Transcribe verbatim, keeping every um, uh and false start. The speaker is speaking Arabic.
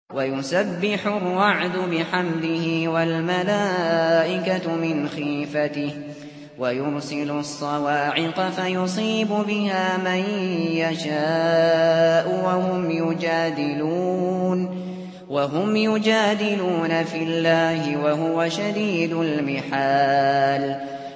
وَيُسَبِّحُ الرَّعْدُ بِحَمْدِهِ وَالْمَلَائِكَةُ مِنْ خِيفَتِهِ وَيُرْسِلُ الصَّوَاعِقَ فَيُصِيبُ بِهَا مَن يَشَاءُ وَهُمْ يُجَادِلُونَ فِي اللَّهِ وَهُوَ شَدِيدُ الْمِحَالِ